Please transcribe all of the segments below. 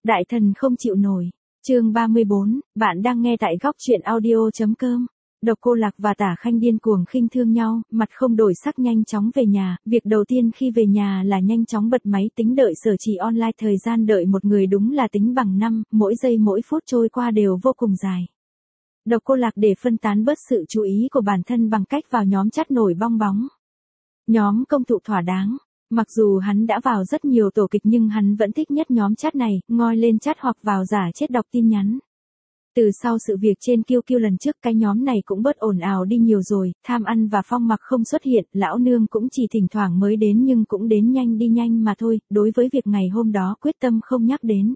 Đại thần không chịu nổi. Chương 34, bạn đang nghe tại góc truyện audio.com. Độc Cô Lạc và Tả Khanh điên cuồng khinh thương nhau, mặt không đổi sắc nhanh chóng về nhà, việc đầu tiên khi về nhà là nhanh chóng bật máy tính đợi Sở Chỉ online, thời gian đợi một người đúng là tính bằng năm, mỗi giây mỗi phút trôi qua đều vô cùng dài. Độc Cô Lạc để phân tán bớt sự chú ý của bản thân bằng cách vào nhóm chat nổi bong bóng. Nhóm công thụ thỏa đáng. Mặc dù hắn đã vào rất nhiều tổ kịch nhưng hắn vẫn thích nhất nhóm chat này, ngoi lên chat hoặc vào giả chết đọc tin nhắn. Từ sau sự việc trên QQ lần trước, cái nhóm này cũng bớt ồn ào đi nhiều rồi, Tham Ăn và Phong Mặc không xuất hiện, Lão Nương cũng chỉ thỉnh thoảng mới đến nhưng cũng đến nhanh đi nhanh mà thôi, đối với việc ngày hôm đó quyết tâm không nhắc đến.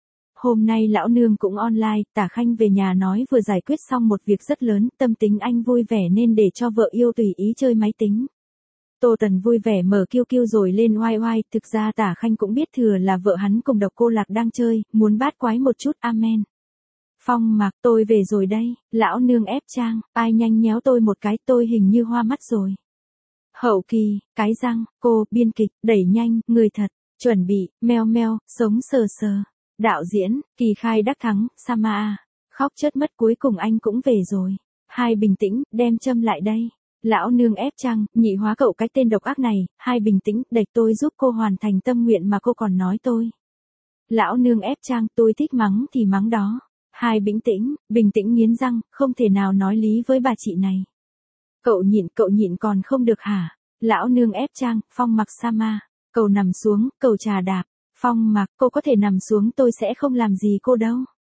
Hôm nay Lão Nương cũng online, Tả Khanh về nhà nói vừa giải quyết xong một việc rất lớn, tâm tính anh vui vẻ nên để cho vợ yêu tùy ý chơi máy tính. Tô Tần vui vẻ mở QQ rồi lên oai oai, thực ra Tả Khanh cũng biết thừa là vợ hắn cùng Độc Cô Lạc đang chơi, muốn bát quái một chút, amen. Phong Mặc, tôi về rồi đây, Lão Nương ép trang, ai nhanh nhéo tôi một cái, tôi hình như hoa mắt rồi. Hậu kỳ, cái răng, cô, biên kịch, đẩy nhanh, người thật, chuẩn bị, meo meo, sống sờ sờ. Đạo diễn, Kỳ Khai Đắc Thắng, Sama. Khóc chớt mất, cuối cùng anh cũng về rồi. Hai bình tĩnh, đem châm lại đây. Lão Nương ép trang, nhị hóa cậu cái tên độc ác này, hai bình tĩnh, đẩy tôi giúp cô hoàn thành tâm nguyện mà cô còn nói tôi. Lão Nương ép trang, tôi thích mắng thì mắng đó. Hai bình tĩnh nghiến răng, không thể nào nói lý với bà chị này. Cậu nhịn còn không được hả? Lão Nương ép trang, Phong Mặc Sama. Cậu nằm xuống, cậu trà đạp. Phong Mặc, cô có thể nằm xuống, tôi sẽ không làm gì cô đâu.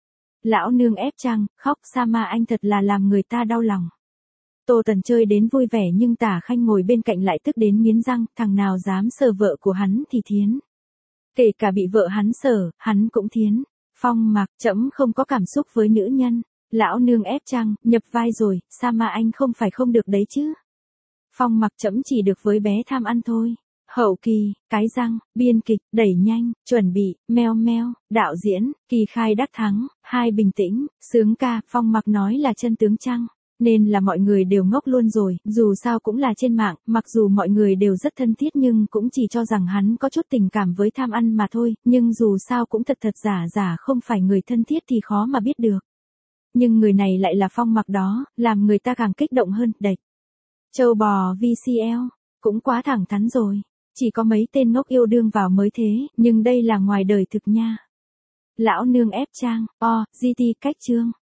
Lão Nương ép trang, khóc, Sama anh thật là làm người ta đau lòng. Tô Tần chơi đến vui vẻ nhưng Tả Khanh ngồi bên cạnh lại tức đến nghiến răng, thằng nào dám sờ vợ của hắn thì thiến. Kể cả bị vợ hắn sờ, hắn cũng thiến. Phong Mặc, trẫm không có cảm xúc với nữ nhân. Lão Nương ép trang, nhập vai rồi, Sama anh không phải không được đấy chứ. Phong Mặc, trẫm chỉ được với bé Tham Ăn thôi. Hậu kỳ, cái răng, biên kịch, đẩy nhanh, chuẩn bị, meo meo, đạo diễn, Kỳ Khai Đắc Thắng, hai bình tĩnh, sướng ca, Phong Mặc nói là chân tướng chăng? Nên là mọi người đều ngốc luôn rồi, dù sao cũng là trên mạng, mặc dù mọi người đều rất thân thiết nhưng cũng chỉ cho rằng hắn có chút tình cảm với Tham Ăn mà thôi, nhưng dù sao cũng thật giả không phải người thân thiết thì khó mà biết được. Nhưng người này lại là Phong Mặc đó, làm người ta càng kích động hơn, đệch. Châu bò VCL, cũng quá thẳng thắn rồi, chỉ có mấy tên ngốc yêu đương vào mới thế, nhưng đây là ngoài đời thực nha. Lão Nương ép trang, GT cách chương.